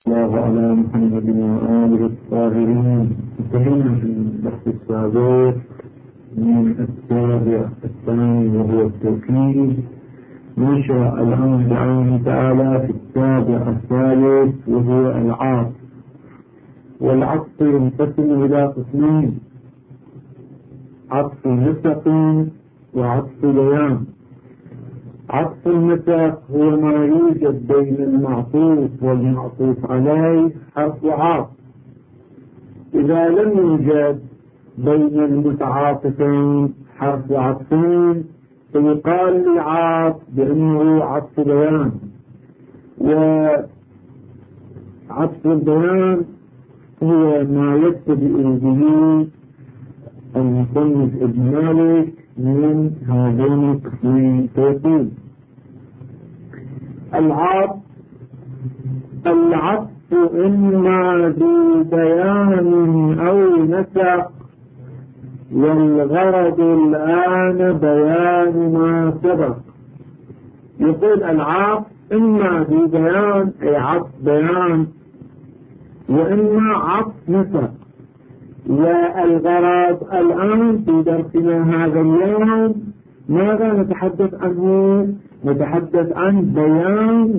الله على محمد وآله الطاهرين. انتهينا في البحث السابق من التابع الثاني وهو التوكيد. نشرع الآن بعونه تعالى في التابع الثالث وهو العطف. والعطف ينقسم إلى قسمين: عطف نسق وعطف بيان. عطف النسق هو ما يوجد بين المعطوف والمعطوف عليه حرف عطف. إذا لم يوجد بين المتعاطفين حرف عطفين فيقال للعطف بأنه عطف بيان. وعطف البيان هو ما يبتدئ به المصنف ابن مالك من هذين القسمين. فيقول: العطف إما ببيان أو نسق، والغرض الآن بيان ما سبق. يقول العطف إما ببيان أي عطف بيان، وإما عطف نسق. والغرض الآن في درسنا هذا اليوم ماذا نتحدث عنه؟ نتحدث عن بيان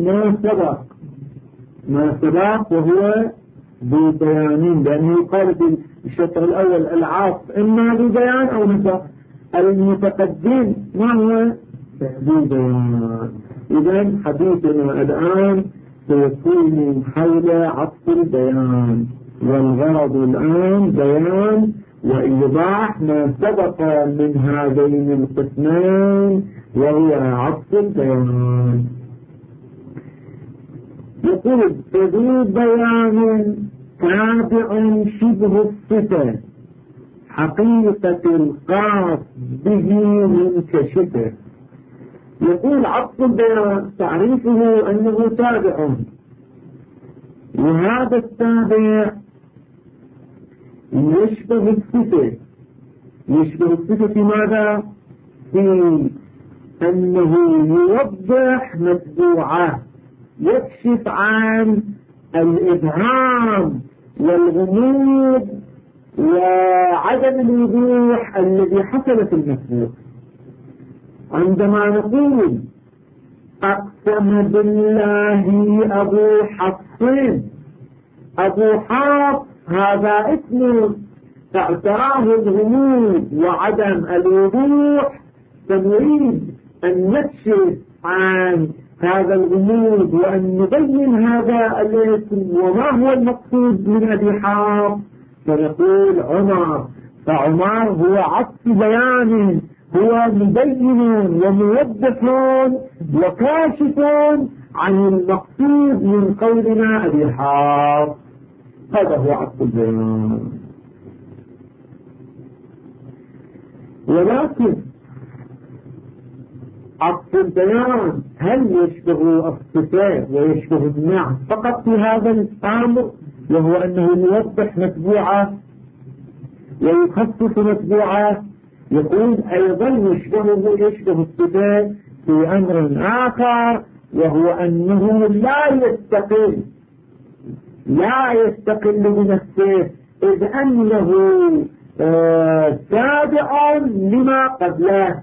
ما سبق وهو ببيانين، لأنه قال في الشطر الأول العطف إما ببيان أو نسق. المتقدم ما هو؟ ببيان. إذن حديثنا الآن سيكون حول عطف البيان، والغرض الآن بيان وإيضاح ما سبق من هذين القسمين وهو عطف البيان. يقول: فذو بيان تابع شبه الصفة حقيقة الخاص به منكشفة. يقول عطف البيان تعريفه أنه تابع، وهذا التابع يشبه الصفة. يشبه الصفة في ماذا؟ في أنه يوضح متبوعة، يكشف عن الإبهام والغموض وعدم الوضوح الذي حصل في المتبوع. عندما نقول أقسم بالله أبو حفص، أبو حفص هذا اسم، فاعتراه الغموض وعدم الوضوح، فنريد أن نكشف عن هذا الغموض وأن نبين هذا الاسم وما هو المقصود من أبي حفص، فنقول عمر. فعمر هو عطف بيان، هو مبين وموضح وكاشف عن المقصود من قولنا أبي حفص. هذا هو عطف البيان. ولكن عطف البيان هل يشبه الصفات ويشبه النعت فقط في هذا الأمر، وهو أنه يوضح متبوعة ويخصص متبوعة؟ يقول أيضا يشبه الصفات في أمر آخر، وهو أنه لا يستقل بنفسه، إذ أنه تابع لما قبله،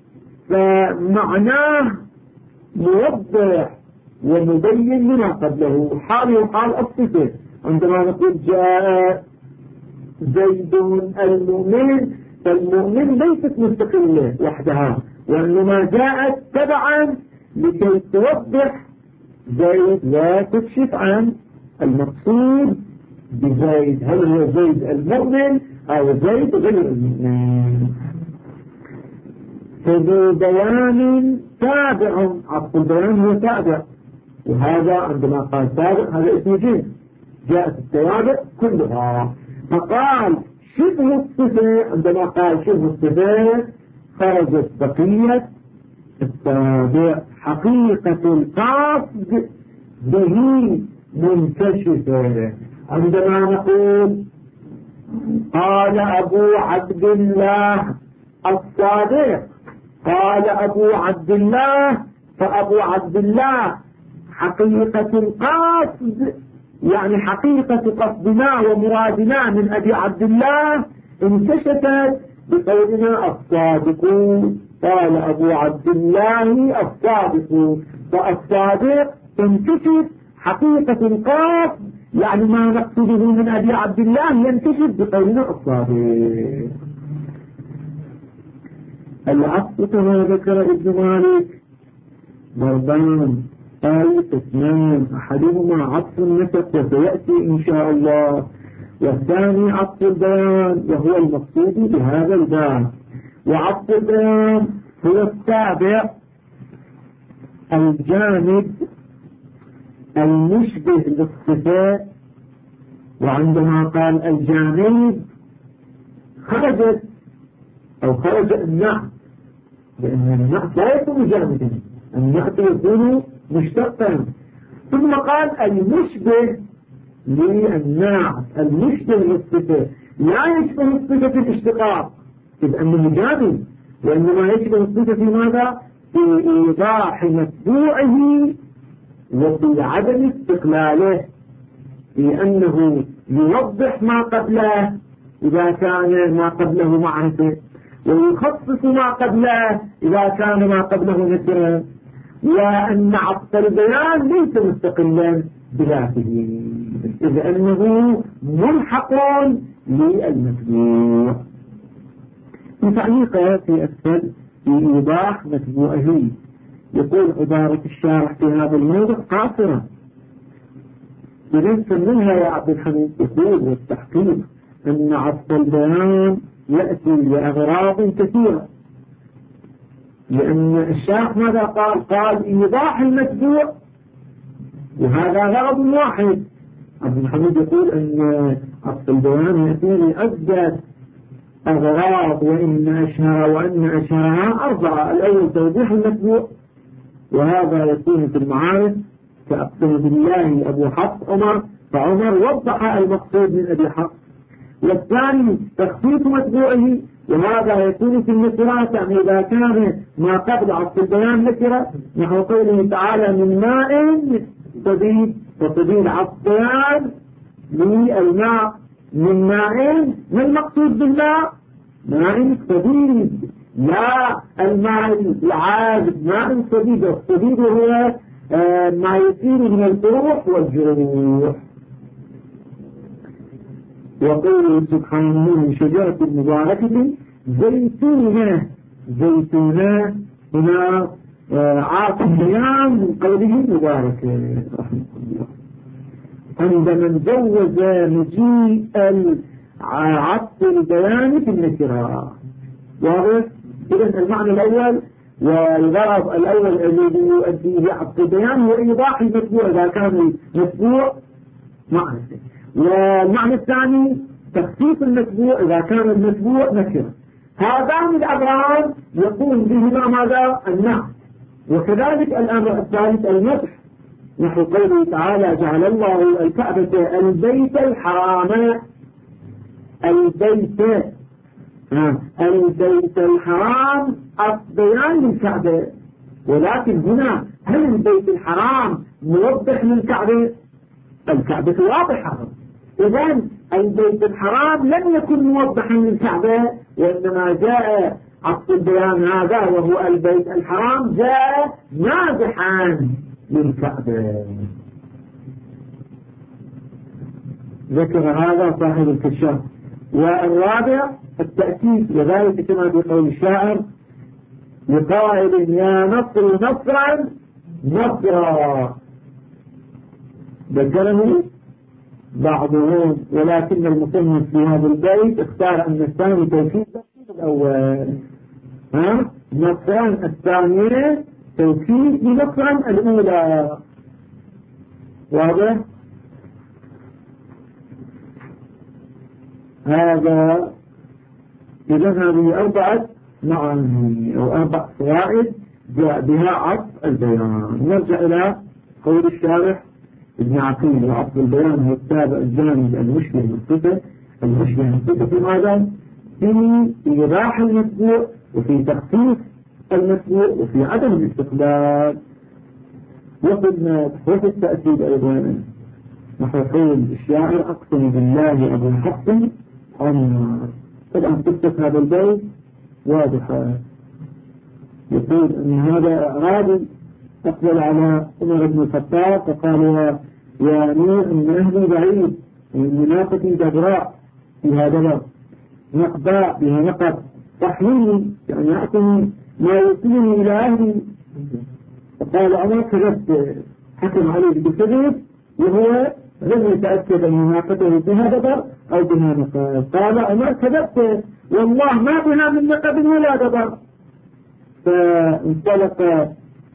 فمعناه موضح ومبين لما قبله. حال الصفة عندما نقول جاء زيد المؤمن، فالمؤمن ليست مستقلة وحدها، وإنما جاءت تبعا لكي توضح زيد وتكشف عن المقصود بزيد، هل هو زيد المؤمن أو زيد غير المؤمن. فذو بيان تابع، عطف البيان هو تابع، وهذا عندما قال تابع هذا اسم جنس، جاءت التوابع كلها. فقال شبه الصفة، عندما قال شبه الصفة خرجت بقية التابع، حقيقة القصد به منكشفة. عندما نقول قال أبو عبد الله الصادق، قال أبو عبد الله، فأبو عبد الله حقيقة القصد يعني حقيقة قصدنا ومرادنا من أبي عبد الله انكشفت بقولنا الصادقون. قال أبو عبد الله الصادق، فالصادق تنكشف حقيقة القصد، يعني ما نقصده من أبي عبد الله ينكشف بقولنا الصادق. العطف كما ذكر ابن مالك ضربان أي قسمان، أحدهما عطف النسق وسيأتي إن شاء الله، والثاني عطف البيان وهو المقصود بهذا الباب. وعطف البيان هو التابع الجانب المشبه للصفات. وعندما قال الجانب خرج النعت، لأن النعت لا يكون جانبا، النعت يكون مشتقا. ثم قال المشبه للنعت، المشبه للصفة، لا يشبه الصفة الاشتقاق إذ أنه جانب، وإنما يشبه الصفة في ماذا؟ في إيضاح متبوعه وفي عدم استقلاله، لأنه يوضح ما قبله إذا كان ما قبله معرفة، ويخصص ما قبله إذا كان ما قبله نكرة، وأن عطف البيان ليس مستقلا بذاته إذ أنه ملحق للمتبوع. تعليقه في أسفل في إيضاح متبوعه، يقول عبارة الشارح في هذا الموضع قاصرة، إذن منها يا عبد الحميد يقول والتحقيق أن عطف البيان يأتي لأغراض كثيرة، لأن الشارح ماذا قال إيضاح المتبوع، وهذا غرض واحد. عبد الحميد يقول أن عطف البيان يأتي لعدة أغراض وإن أشهرها 4. الأول توضيح المتبوع، وهذا يكون في المعارف كأقسم بالله أبو حفص عمر، فعمر وضح المقصود من أبي حفص. والثاني تخفيف متبوعه، وهذا يكون في النكرات، يعني إذا كان ما قبل عطف البيان نكرة، نحو قوله تعالى من ماء صديد، وصديد عطف بيان للماء، من ماء، ما المقصود بالماء؟ ماء صديد، لا الماء العادي، ماء صديد، والصديد هو ما يصير من الجروح والجروح. وقوله سبحانه من شجرة مباركة زيتونة، زيتونة هنا عاطف بيان من قوله مباركة رحمه الله. عندما جوز مجيء عطف البيان في النكرة، واضح؟ إذن المعنى الأول والغرض الأول الذي يؤدي إلى عطف البيان هو إيضاح المتبوع إذا كان المتبوع معرفة، والمعنى الثاني تخفيف المتبوع إذا كان المتبوع نكرة. هذان الأمران يقوم بهما ماذا؟ النعت. وكذلك الأمر الثالث المدح، نحو قوله تعالى جعل الله الكعبة البيت الحرام، البيت الحرام بيان للكعبة، ولكن هنا هل البيت الحرام موضح للكعبة؟ الكعبة واضحة، إذن البيت الحرام لم يكن موضحا للكعبة، وإنما جاء عطف البيان هذا وهو البيت الحرام جاء نازحا للكعبة. ذكر هذا صاحب الكشاف. والرابع التأكيد، وذلك كما بقول الشاعر لقائل يا نصر نصرا نصرا، ذكره بعضهم، ولكن المصنف في هذا البيت اختار أن الثاني توكيد الأول، نصرا الثانية توكيد لنصرا الأولى، واضح؟ هذا إذا هذه 4 معاني أو 4 فوائد جاء بها عطف البيان. نرجع إلى قول الشارح ابن عقيل، وعطف البيان هو التابع الجانب المشبه للصفة، المشبه للصفة في ماذا؟ في إيضاح المتبوع، وفي تخفيف المتبوع، وفي عدم الاستقلال، وفي التأكيد أيضا. ويقول الشاعر أقسم بالله أبو حفص عمر. طبعا قصة هذا البيت واضحة. يقول أن هذا أعرابي أقبل على عمر بن الخطاب فقال يا أمير أن أهلي بعيد وإن ناقتي جبراء فيها دبر نقباء بها نقب تحملني يعني أعطني ما يوصلني إلى أهلي. فقال عمر كذبت، حكم عليه بالكذب وهو لم يتأكد أن ناقته بها دبر أو بها نقب. قال عمر كذبت والله ما بها من نقب ولا دبر. فانطلق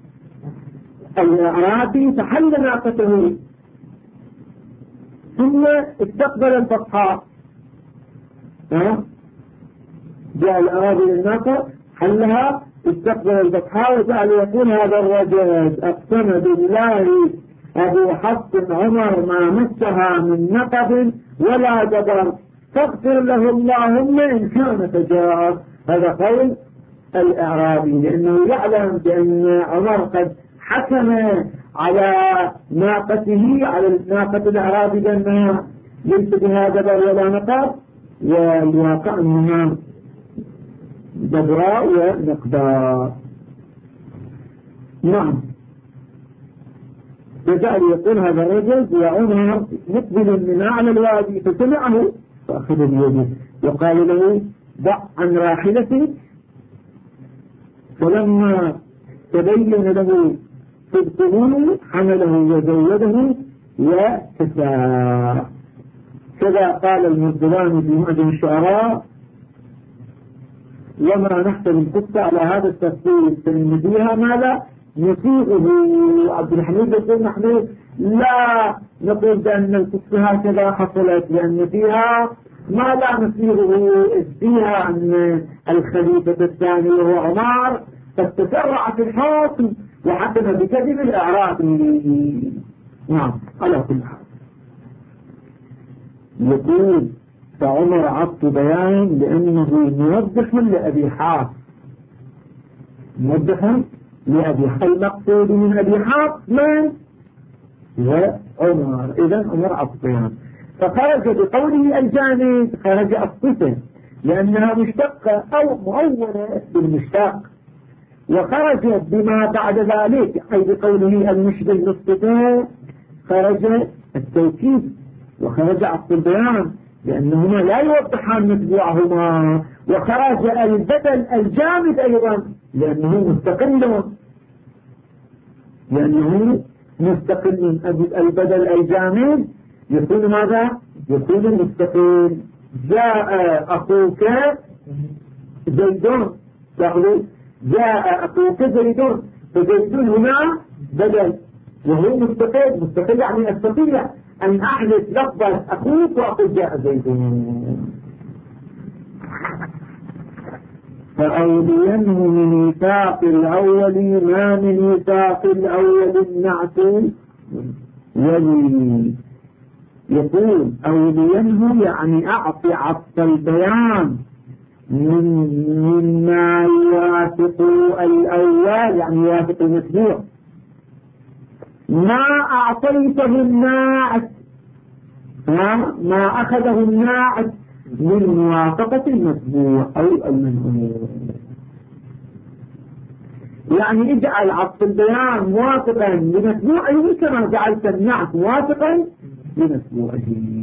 الأعرابي فحل ناقته ثم استقبل البطحاء. جاء الأعرابي للناقة حلها استقبل البطحاء وجعل يقول هذا الرجل أقسم بالله أبو حفص عمر ما مسها من نقب ولا دبر فاغفر له اللهم إن كان تجاوز. هذا قول الأعرابي لأنه يعلم بأن عمر قد حكم على ناقته على ناقة الأعرابي بأنها ليس بها دبر ولا نقب والواقع أنها دبراء ونقباء. نعم. فجعل يقول هذا الرجل يا عمر مقبل من أعلى الوادي فسمعه فأخذ بيده وقال له ضع عن راحلتك. فلما تبين له صدقه حمله وزوده وكساه. كذا قال المرزباني في معجم الشعراء وما نحسب القصة على هذا التفسير فإن فيها ما لا نسيئه. عبد الحميد يقول نحن لا نقول بأن القصة هكذا حصلت لأن فيها ما لا نسيئه فيها أن الخليفة الثاني وهو عمر قد تسرع في الحكم وحكم بكذب الأعرابي. نعم على كل حال. يقول فعمر عطف بيان لأنه موضح لأبي حافظ موضحا لأبي حافظ المقصود من أبي حافظ من وعمر. إذن عمر عطف بيان فخرج بقوله الجانب خرج الصفة لأنها مشتقة أو مؤولة بالمشتق وخرج بما بعد ذلك أي بقوله المشبه للصفة خرج التوكيد وخرج عطف البيان لأنهما لا يوضحان متبوعهما. وخرج البدل الجامد أيضا لأنه مستقل البدل الجامد يكون ماذا؟ يكون مستقل. جاء أخوك زيدون جاء أخوك زيدون فزيدون هنا بدل وهو مستقل يعني أستطيع أن أحدث لفظة أخوك وأقول جاء زيدون. فأولينه من ميثاق الأول ما من ميثاق الأول النعت ولي. يقول أولينه يعني أعطي عطف البيان مما يوافق الأول يعني يوافق المتبوع ما أعطيته الناعت ما أخذه الناعت من موافقة المتبوع أو المنعوت. يعني اجعل عطف البيان موافقا لمتبوعه كما جعلت النعت موافقا لمتبوعه.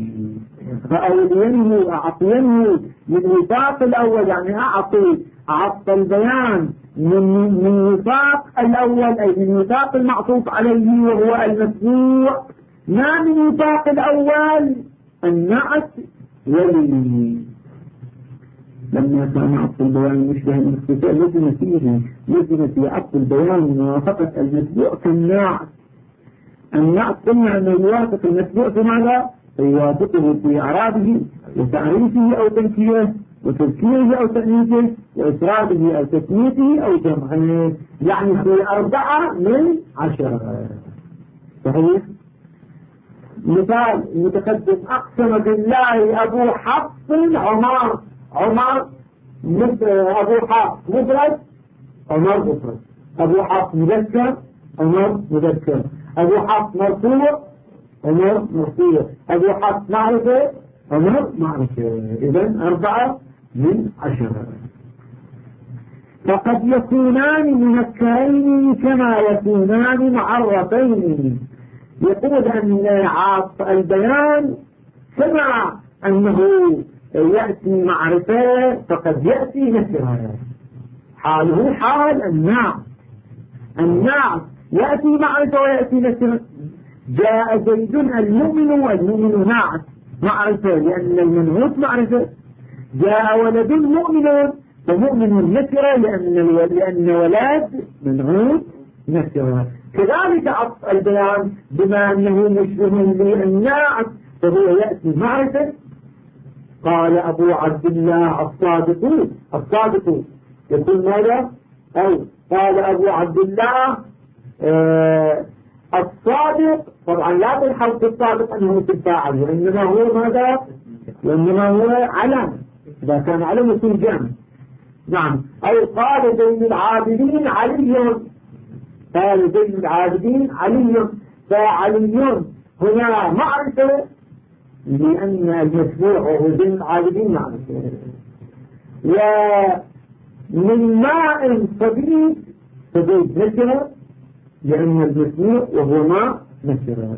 فأولينه أعطينه من وفاق الأول يعني أعطي عطف البيان من وفاق الأول أي من وفاق المعطوف عليه وهو المتبوع ما من وفاق الأول النعت ولي. لما كان عطف البيان مشبه المستفاء لزم في عطف البيان موافقة المتبوع كالنعت. النعت قلنا أنه يوافق المتبوع في ماذا؟ فيوافقه في إعرابه وتعريفه أو تنكيره وتذكيره أو تأنيثه وإفراده أو تثنيته أو جمعه يعني في 4 من 10. صحيح؟ مثال متقدم أقسم بالله أبو حفص عمر أبو حفص مفرد عمر مفرد أبو حفص مذكر عمر مذكر أبو حفص مرفوع عمر مصير. أبو حفص معرفة، عمر معرفة. إذن 4 من 10. فقد يكونان منكرين كما يكونان معرفين. يقول أن عطف البيان كما أنه يأتي معرفة فقد يأتي نكرة. حاله حال النعت. النعت يأتي معرفة ويأتي نكرة. جاء زيد المؤمن والمؤمن نعت معرفة لأن المنعوت معرفة. جاء ولد مؤمن ومؤمن نكرة لأن ولد منعوت نكرة. كذلك عطف البيان بما أنه مشبه للنعت فهو يأتي معرفة. قال أبو عبد الله الصادق يقول ماذا؟ أو قال أبو عبد الله الصادق. طبعا لا بالحرف الصادق أنه في الفاعل وإنما هو ماذا؟ وإنما هو علم. إذا كان علم يكون جمع. نعم. أو قال زين العابدين علي. قال زين العابدين علي. فعلي هنا معرفة لأن المسموع هو زين العابدين معرفة. ومن ماء صديق فزيد نكرة لأن المسموع وهو ماء نكرة.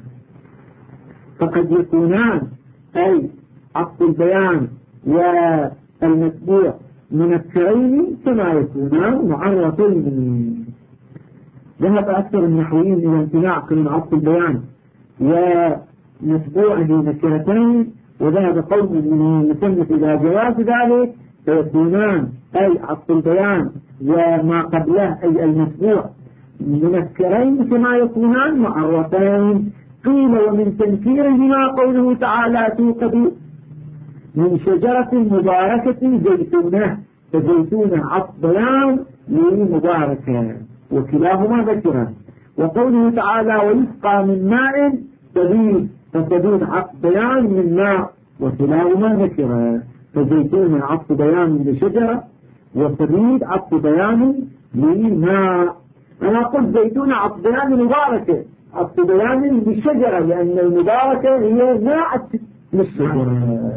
فقد يكونان أي عطف البيان والمسموع منكرين كما يكونان معرفين. ذهب أكثر النحويين إلى امتناع من عطف البيان ومسبوعه نكرتين، وذهب قوم من المصنف إلى جواز ذلك فيكونان أي عطف البيان وما قبله أي المسبوع منكرين كما يكونان معرفين. قيل ومن تنكيرهما قوله تعالى توقد من شجرة مباركة زيتونة. فزيتونة عطف بيان لمباركة وكلاهما ذكرا. وقوله تعالى ويسقى من ماء سديد. فسديد عطف بيان من ماء وكلاهما ذكرا. فزيتونة عطف بيان لشجرة وسديد عطف بيان لماء. أنا قلت زيتونة عطف بيان مباركة عطف بيان للشجرة لأن المباركة هي ماء للشجرة.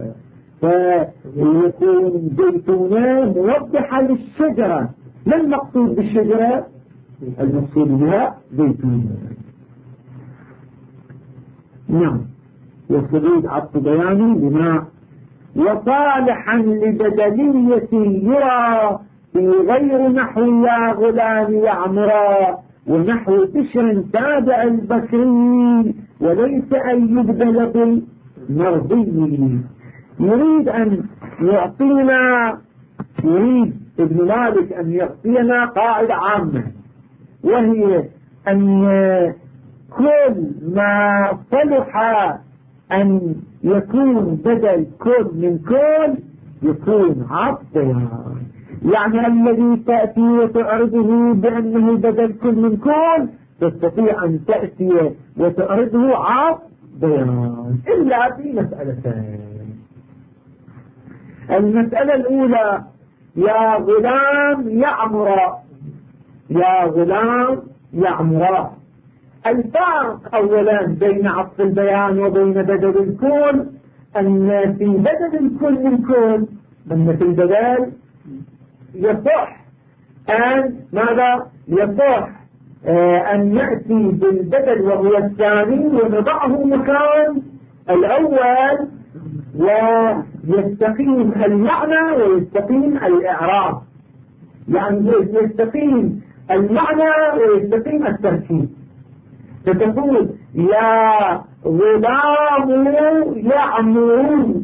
فيكون زيتونة موضحة للشجرة. ما المقصود بالشجرة؟ المقصود بها زيتونة. نعم. والسديد عطف بيان لماء. وصالحا لبدلية يرى في غير نحو يا غلام يعمرا. ونحو بشر تابع البكري وليس أن يبدل بالمرضي. يريد ابن مالك أن يعطينا قاعدة عامة، وهي أن كل ما صلح أن يكون بدل كل من كل يكون عطف. يعني الذي تأتي وتعرضه بأنه بدل كل من كل تستطيع أن تأتي وتعرضه عطف بيان إلا في مسألتين. المسألة الأولى يا غلام يعمر. يا غلام يعمر. الفرق أولا بين عطف البيان وبين بدل الكل أن في بدل الكل من كل أن في البدل يصح أن ماذا؟ يصح أن نأتي بالبدل وهو الثاني ونضعه مكان الأول ويستقيم المعنى ويستقيم الإعراب. يعني يستقيم المعنى ويستقيم التركيب. فتقول يا غلام يعمر.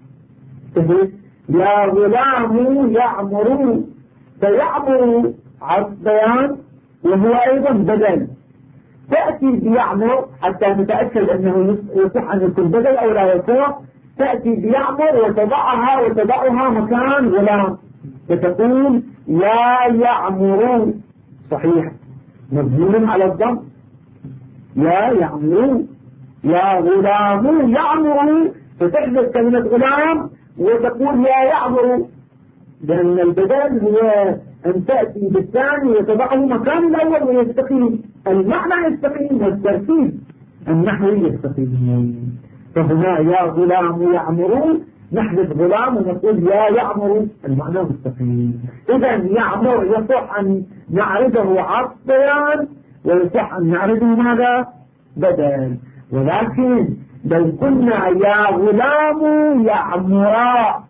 يا غلام يعمر. فيعمر عطف بيان وهو أيضا بدل. تأتي بيعمر حتى نتأكد أنه يصح أن يكون بدل أو لا يصح. تأتي بيعمر وتضعها مكان غلام فتقول لا يعمر. صحيح مبني على الضم. لا يعمر. يا غلام يعمر. فتحدث كلمة غلام وتقول لا يعمر لأن البدل هو أن تأتي بالثاني وتضعه مكان الأول ويستقيم المعنى يستقيم والترتيب النحوي يستقيم. فهنا يا غلام يعمرون نحذف غلام ونقول يا يعمر، المعنى مستقيم. إذا يعمر يصح أن نعرضه عطف بيان ويصح أن نعرضه ماذا؟ بدل. ولكن لو قلنا يا غلام يعمرا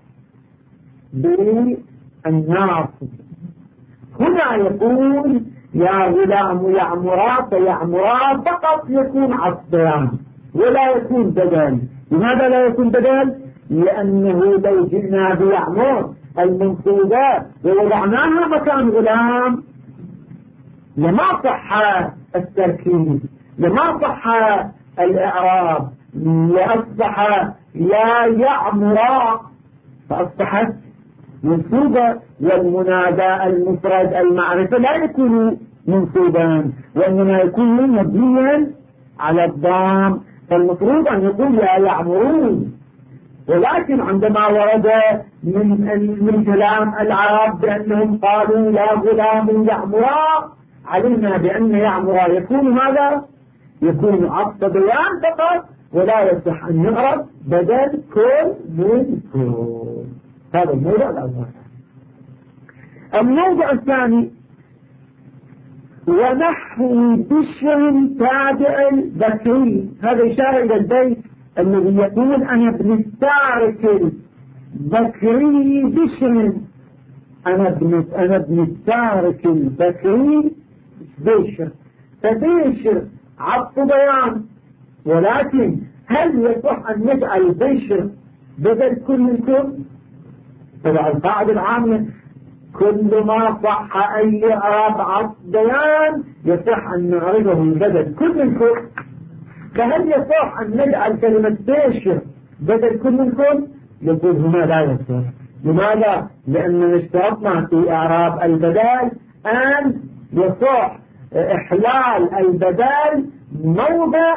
بالناصب هنا يكون يا غلام يعمرا، فيعمرا فقط يكون عطف بيان ولا يكون بدل. لماذا لا يكون بدل؟ لأنه لو جئنا بيعمر المنصوبات ووضعناها مكان غلام لما صح التركيب، لما صح الإعراب، لأصبح لا يعمر فأصبحت منصوبة. والمنادى المفرد المعرفة لا يكون منصوبا وإنما يكون مبنيا على الضم، فالمفروض أن يقول لا يعمرون. ولكن عندما ورد من كلام العرب بأنهم قالوا لا غلام يعمرا، علمنا بأن يعمرا يكون ماذا؟ يكون عطف بيان فقط ولا يصح أن يعرف بدل كل من كل. هذا الموضوع الأول. الموضوع الثاني ونحو بشر تابع البكري، هذا إشارة إلى البيت الذي يقول أنا ابن التارك البكري بشر، أنا ابن التارك البكري بشر، فبشر عطف بيان. ولكن هل يصح أن نجعل بشر بدل كل منكم؟ طبعا القاعدة العامة كل ما صح أي إعراب عطف بيان يصح أن نعرضه بدل كل منكم. فهل يصح أن نجعل كلمة بشر بدل كل منكم؟ يقول هنا لا يصح. لماذا؟ لأننا اشترطنا في إعراب البدال أن يصح إحلال البدال موضع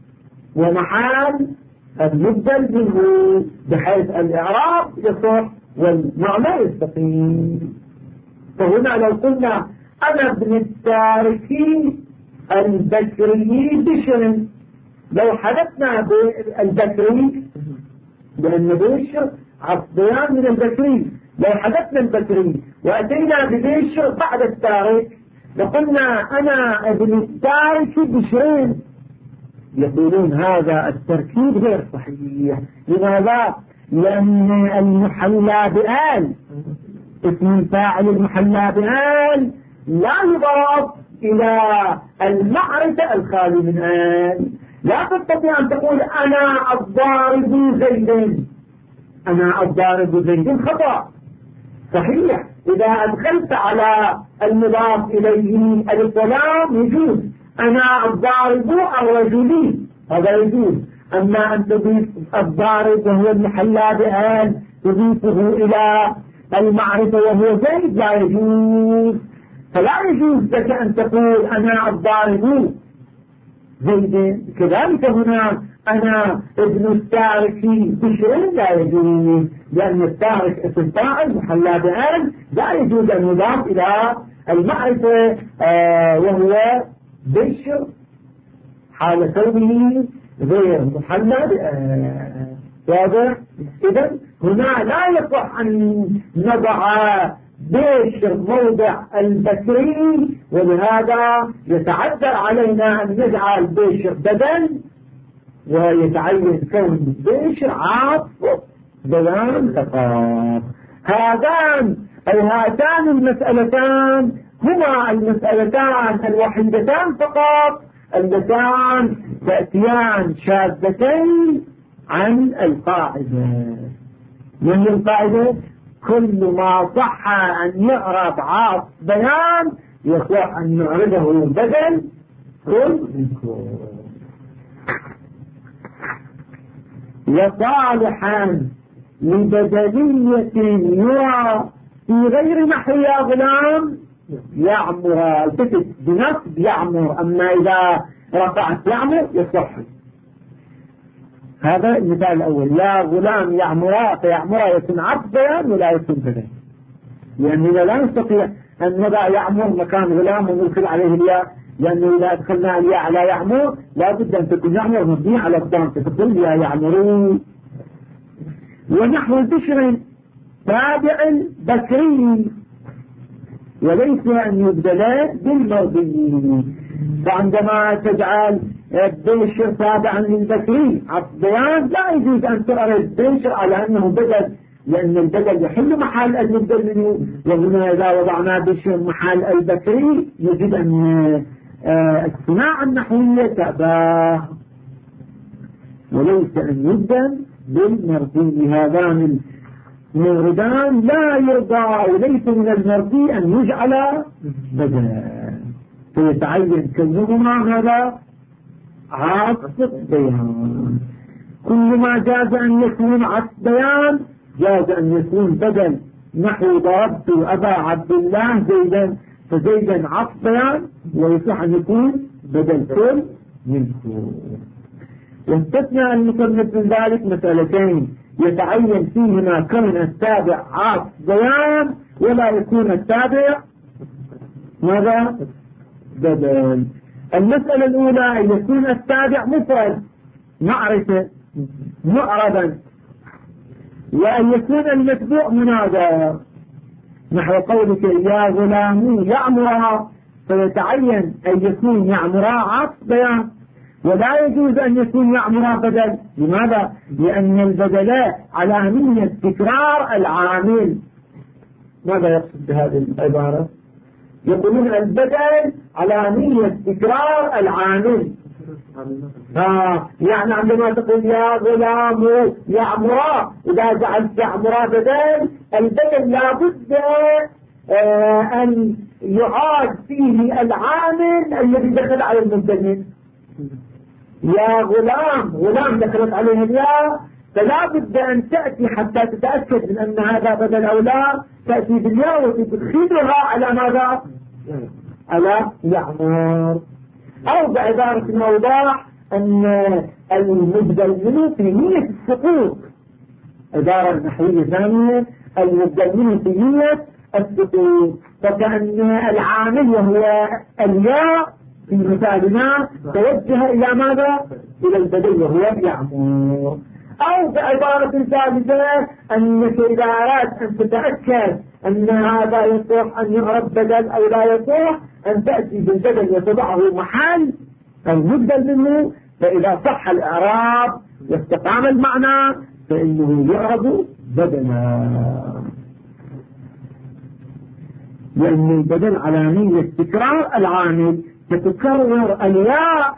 ومحال المبدل منه بحيث الإعراب يصح والمعنى يستقيم. فهنا لو قلنا أنا ابن التاركي البكري بشر، لو حدثنا بالبكري لأن بشر عطيان من البكري، لو حدثنا البكري وأتينا ببشر بعد التارك لقلنا أنا ابن التارك بشرين، يقولون هذا التركيب غير صحيح. لماذا؟ لأن المحلى بآل اسم الفاعل المحلى بآل لا يضاف إلى المعرفة الخالي من آل. لا تستطيع أن تقول أنا الضارب زيد، أنا الضارب زيد، خطأ. صحيح إذا أدخلت على المضاف إليه السلام يجوز، أنا الضارب الرجلي هذا يجوز. أما أن تضيف الضارب وهو المحلى بآل تضيفه إلى المعرفة وهو زيد لا يجوز. فلا يجوز لك أن تقول أنا الضارب زيد. كذلك هنا أنا ابن التاركي بشر لا يجوز، لأن التارك اسم فاعل محلى بآل لا يجوز أن يضاف إلى المعرفة وهو بشر حال كونه غير محلى بآل. واضح؟ إذن هنا لا يصح أن نضع بشر موضع البكري، ولهذا يتعذر علينا أن نجعل بشر بدل ويتعين كون بشر عطف بيان فقط. هاتان المسألتان هما المسألتان الوحيدتان فقط اللتان تأتيان شاذتين عن القاعدة. من القاعدة كل ما صح أن يعرض عطف بيان يصح أن نعرضه بدل كل منكم. وصالحا لبدلية يرى في غير نحو يا غلام يعمر، التفت بنصب يعمر، أما إذا رفعت يعمر يصح. هذا المثال الأول، يا غلام يعمر، فيعمر يكون عطف بيان ولا يكون بدل، لأننا لا نستطيع أن نضع يعمر مكان غلام وندخل عليه الياء، لأنه إذا أدخلنا الياء على يعمر لا بد أن تكون يعمر مبنية على الضم، تقول يا يعمرون. ونحو البشر تابع البكري وليس أن يبدل بالمرضي. فعندما تجعل بشر تابعا للبكري عطبيان لا يجوز أن تعرض بشر على أنه بدل، لأن البدل يحل محل المبدل منه. وهنا إذا وضعنا بشر محل البكري يجب أن الصناعة النحوية تأباه وليس أن يبدل بالمرضي. هذان الموردان لا يرضى وليس من المرضي أن يجعل بدلا، فيتعين كلهما هذا عطف بيان. كل ما جاز أن يكون عطف بيان جاز أن يكون بدل، نحو ضربت أبا عبد الله زيدا، فزيدا عطف بيان ويصح أن يكون بدل كل منه. واستثنى المصنف من ذلك مسألتين يتعين فيهما كون التابع عطف بيان ولا يكون التابع ماذا؟ بدل. المسألة الأولى أن يكون التابع مفرد معرفة معربا، وأن يكون المتبوع منادى، نحو قولك يا غلام يعمرها، فيتعين أن يكون يعمرها عطف بيان، ولا يجوز أن يكون يعمرها بدل. لماذا؟ لأن البدل علامية تكرار العامل. ماذا يقصد بهذه العبارة؟ يقولون البدل علامية تكرار العامل. يعني عندما تقول يا غلام يعمرا، إذا جعلت يعمرا بدل، البدل لابد أن يعاد فيه العامل الذي دخل على المبدل منه. يا غلام دخلت عليه الياء، فلا بد أن تأتي حتى تتأكد من أن هذا بدل أو لا، تأتي بالياء وتدخلها على ماذا؟ على يعمر. أو بعبارة أوضح أن المبدل منه في نية السقوط. عبارة نحوية ثانية، المبدل منه في نية السقوط، فكأن العامل وهو الياء في مثالنا توجه إلى ماذا؟ إلى البدل وهو يعمر. أو بعبارة ثالثة أنك إذا أردت أن تتأكد أن هذا يصح أن يعرب بدل أو لا يصح، أن تأتي بالبدل وتضعه محل المبدل منه، فإذا صح الإعراب واستقام المعنى فإنه يعرب بدلا، لأن البدل علامية تكرار العامل، تتكرر الياء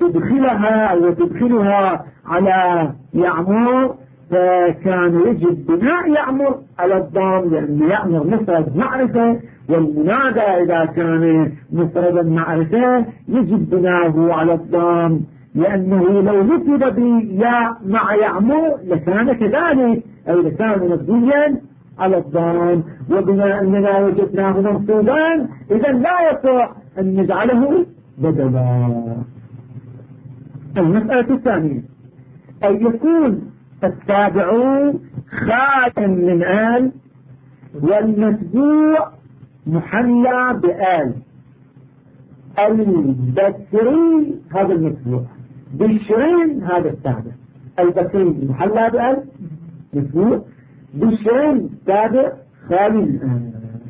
وتدخلها على يعمر، فكان يجب بناء يعمر على الضم، لأن يعمر مفرد معرفة، والمنادى إذا كان مفردا معرفة يجب بناؤه على الضم، لأنه لو نسب بياء مع يعمر لكان كذلك، أي لكان مبنيا على الضم. وبما أننا وجدناه منصوبا إذا لا يصح أن نجعله بدلا. المسألة الثانية أن يكون التابع خاتم من آل والمتبوع محلى بآل. البكري هذا المتبوع، بشرين هذا التابع. البكري محلى بآل متبوع، بشرين تابع خالي الآن.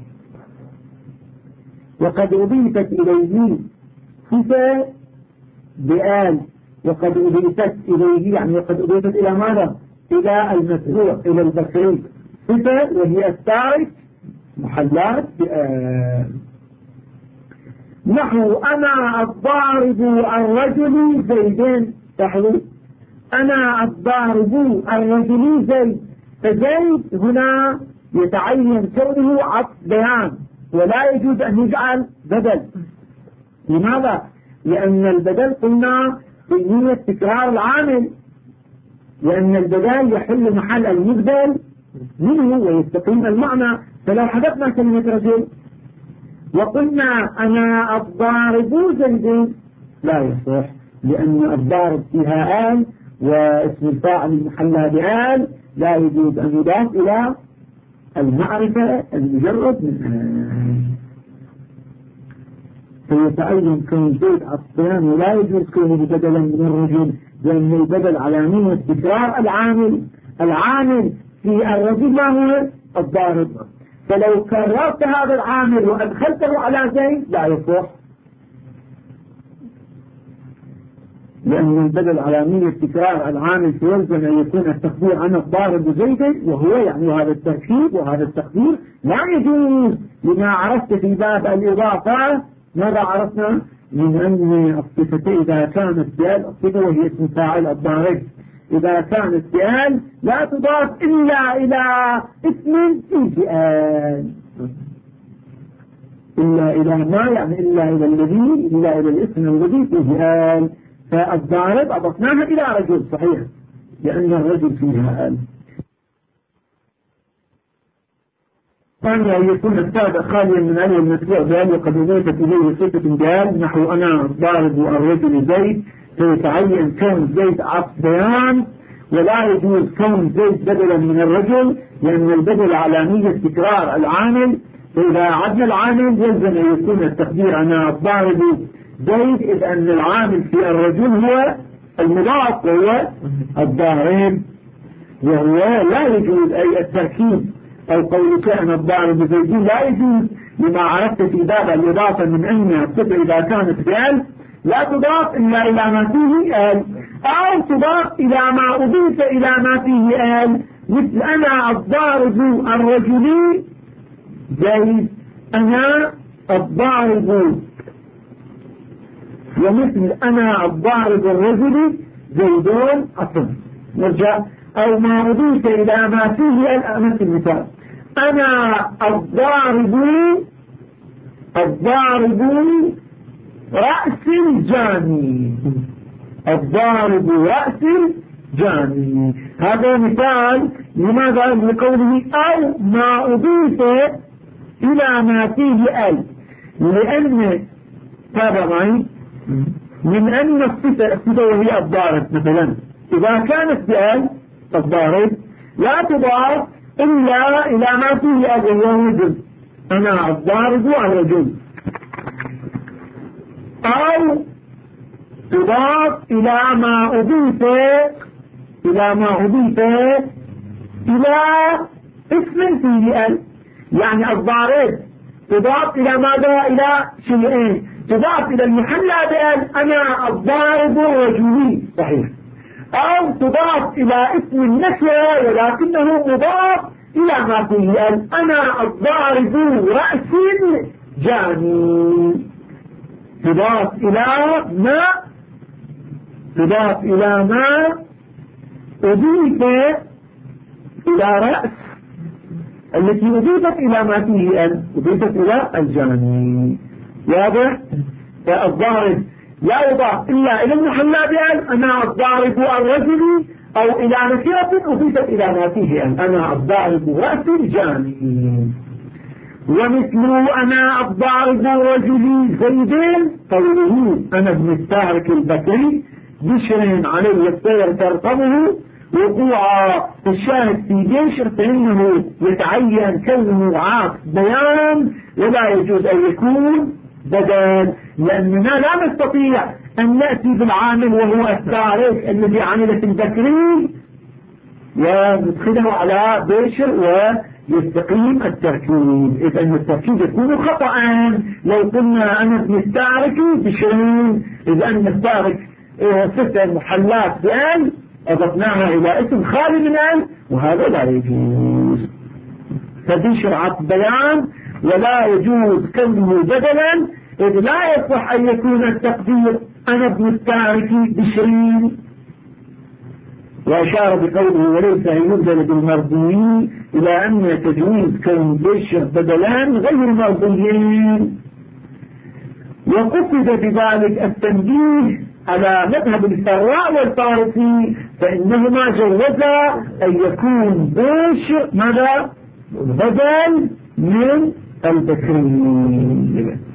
وقد أضيفت إليه صفة بآل، وقد أضيفت إليه يعني وقد أضيفت إلى ماذا؟ إلى المتبوع، إلى البكري صفة وهي التارك محلات بآل. نحو أنا الضارب الرجل زيدين، تحوي أنا الضارب الرجل زيد، فزيد هنا يتعين كونه عطف بيان ولا يجوز أن يجعل بدل. لماذا؟ لأن البدل قلنا بنية تكرار العامل، لأن البدل يحل محل المبدل منه ويستقيم المعنى. فلو حذفنا كلمة رجل وقلنا أنا الضارب زيد لا يصح، لأن الضارب فيها آل واسم الفاعل المحلى بآل لا يجوز أن يضاف إلى المعرفة المجرد من آل. فيتعين كون زيد عطيان ولا يجوز كونه بدلا من الرجل، لأن البدل علامية تكرار العامل في الرجل ما هو الضارب، فلو كررت هذا العامل وأدخلته على زيد لا يصح، لأن البدل علامية تكرار العامل يلزم أن يكون التقدير عن الضارب زيدا، وهو يعني هذا التركيب وهذا التقدير لا يجوز لما عرفت في باب الإضافة. ماذا عرفنا؟ من أن الصفة إذا كانت بال الصفة وهي اسم فاعل الضارب إذا كانت بال لا تضاف إلا إلى اسم في فعل، إلا إلى ما يعني إلا إلى الذي، إلا إلى الاسم الذي في فعل. فالضارب أضفناها إلى رجل صحيح لأن الرجل فيها آل. ثانيا أن يكون السابق خاليا من آل المتبوع بآل وقد أضيفت إليه صفة بآل نحو أنا الضارب الرجل زيد، فيتعين كون زيد عطف بيان، ولا يجوز كون زيد بدلا من الرجل، لأن البدل علامية تكرار العامل، فإذا عدنا العامل يلزم أن يكون التقدير أنا الضارب زيد، إذ أن العامل في الرجل هو المضاف وهو الضارب، وهو لا يجوز أي التركيب أو قولك أنا الضارب زيد لا يجوز لما عرفت في باب الإضافة من أن الصفة إذا كانت بآل لا تضاف إلا إلى ما فيه آل، أو تضاف إلى ما أضيف إلى ما فيه آل، مثل أنا الضارب الرجلي زيد، أنا الضارب، ومثل أنا الضارب الرجل زيدون أصلا. نرجع أو ما أضيف إلى ما فيه الأمس المثال أنا الضارب رأس الجاني، الضارب رأس الجاني، هذا مثال. لماذا؟ لقوله أو ما أضيف إلى ما فيه أي، لأن تابع معي من أن الصفة وهي الضارب مثلا إذا كانت بآل الضارب لا تضاف إلا إلى ما فيه أل وهو رجل، أنا الضارب الرجل، أو تضاف إلى ما أضيف إلى اسم فيه أل، يعني الضارب تضاف إلى ماذا؟ إلى شيئين، تضاف إلى المحلى بأن أنا الضارب الرجلي صحيح، أو تضاف إلى اسم النكرة ولكنه مضاف إلى ما فيه أن أنا الضارب رأس الجاني، تضاف إلى ما أضيف إلى رأس التي أضيفت إلى ما فيه أن أضيفت إلى الجاني. واضح؟ فالضارب لا يضاف إلا إلى المحلى بأن أنا الضارب الرجل، أو إلى نكرة أضيفت إلى ما فيه أن أنا الضارب رأس الجاني. ومثل أنا الضارب الرجل زيدين قوله أنا ابن التارك البكري بشر عليه السير ترقبه وقوع الشاهد في بشر، فإنه يتعين كونه عاطف بيان ولا يجوز أن يكون بدل، لأننا لا نستطيع أن نأتي بالعامل وهو التارك الذي عمل في البكري وندخله على بشر ويستقيم التركيب، إذ أن التركيب يكون خطأ لو قلنا أنا ابن التارك بشرين، إذ أن التارك صفة محلات بأن أضفناها إلى اسم خالي من أن، وهذا لا يجوز، فبشر عطف بيان ولا يجوز كونه بدلا، إذ لا يصح أن يكون التقدير أنا ابن التارك بشرين. وأشار بقوله وليس أن يبدل بالمرضيين إلى أن تجويز كون بشر بدلان غير مرضيين، وقصد بذلك التنبيه على مذهب الفراء والفارسي، فإنهما جوزا أن يكون بشر ماذا؟ بدل من البكري.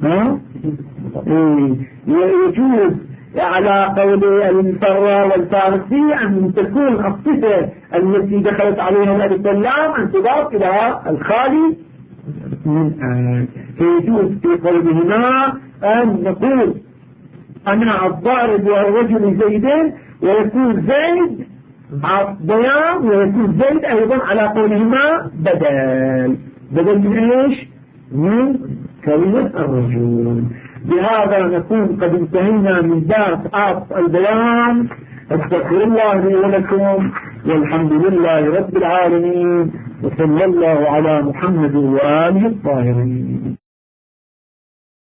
يجوز على قول الفراء والفارسي أن تكون الصفة التي دخلت عليها الألف واللام أن تضاف إلى الخالي من أن، فيجوز في قولهما أن نقول أنا الضارب والرجل زيدين ويكون زيد بيان ويكون زيد أيضا على قولهما بدل من إيش؟ من كلمة الرجل. بهذا نكون قد انتهينا من باب البيان. استغفر الله لي ولكم والحمد لله رب العالمين وصلى الله على محمد وآله الطاهرين.